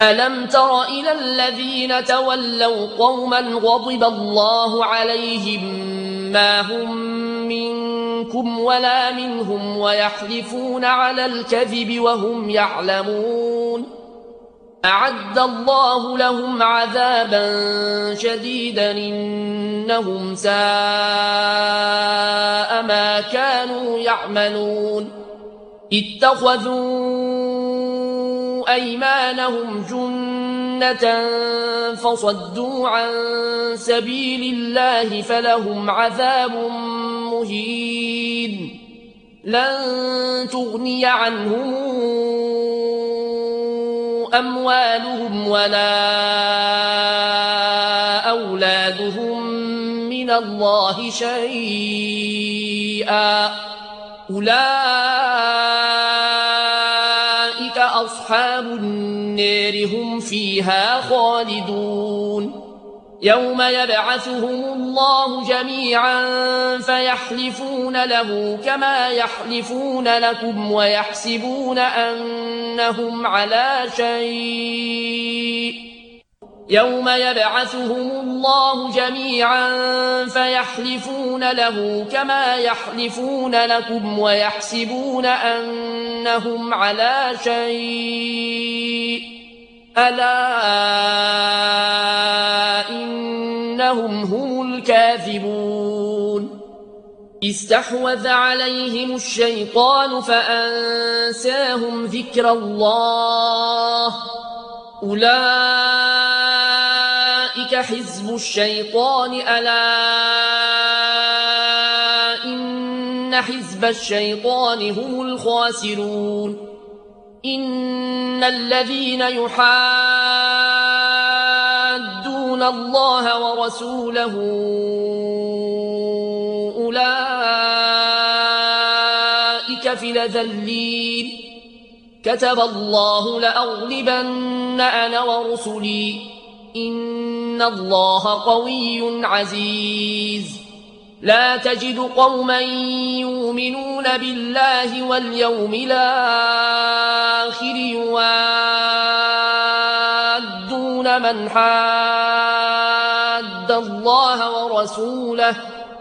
ألم تر إلى الذين تولوا قوما غضب الله عليهم ما هم منكم ولا منهم ويحلفون على الكذب وهم يعلمون أعد الله لهم عذابا شديدا إنهم ساء ما كانوا يعملون اتخذوا أيمانهم جنة فصدوا عن سبيل الله فلهم عذاب مهين لن تغني عنهم أموالهم ولا أولادهم من الله شيئا أولئك أصحاب النار هم فيها خالدون يوم يبعثهم الله جميعا فيحلفون له كما يحلفون لكم ويحسبون أنهم على شيء يوم يبعثهم الله جميعا فيحلفون له كما يحلفون لكم ويحسبون أنهم على شيء ألا إنهم هم الكاذبون استحوذ عليهم الشيطان فأنساهم ذكر الله أولئك حزب الشيطان ألا إن حزب الشيطان هم الخاسرون إن الذين يحادون الله ورسوله أولئك في الأذلين كتب الله لأغلبن أنا ورسلي إن الله قوي عزيز لا تجد قوما يؤمنون بالله واليوم الآخر يوادون من حاد الله ورسوله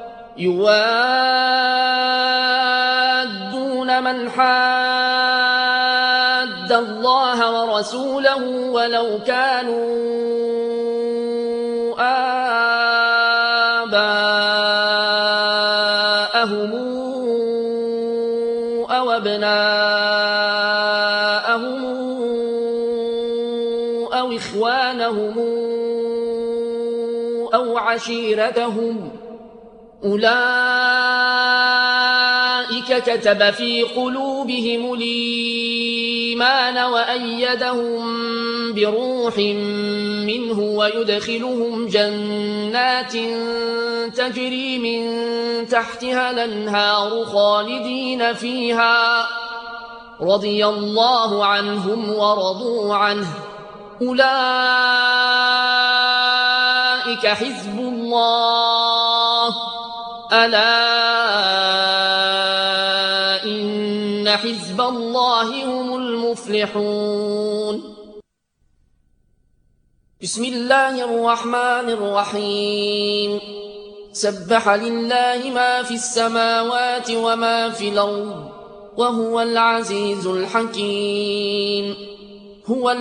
ولو كانوا آباءهم أو أبناءهم أو إخوانهم أو عشيرتهم أولئك كتب في قلوبهم الإيمان وأيدهم بروح منه ويدخلهم جنات تجري من تحتها الأنهار خالدين فيها رضي الله عنهم ورضوا عنه أولئك حزب الله ألا إن حزب الله هم المفلحون بسم الله الرحمن الرحيم سبح لله ما في السماوات وما في الأرض وهو العزيز الحكيم هو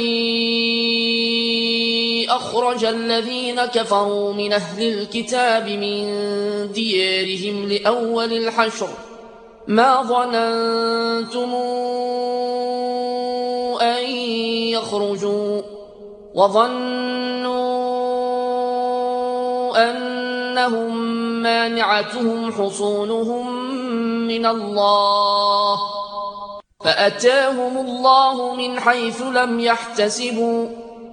الذي أخرج الذين كفروا من أهل الكتاب من ديارهم لأول الحشر ما ظننتم أن يخرجوا وظنوا أنهم مانعتهم حصونهم من الله فأتاهم الله من حيث لم يحتسبوا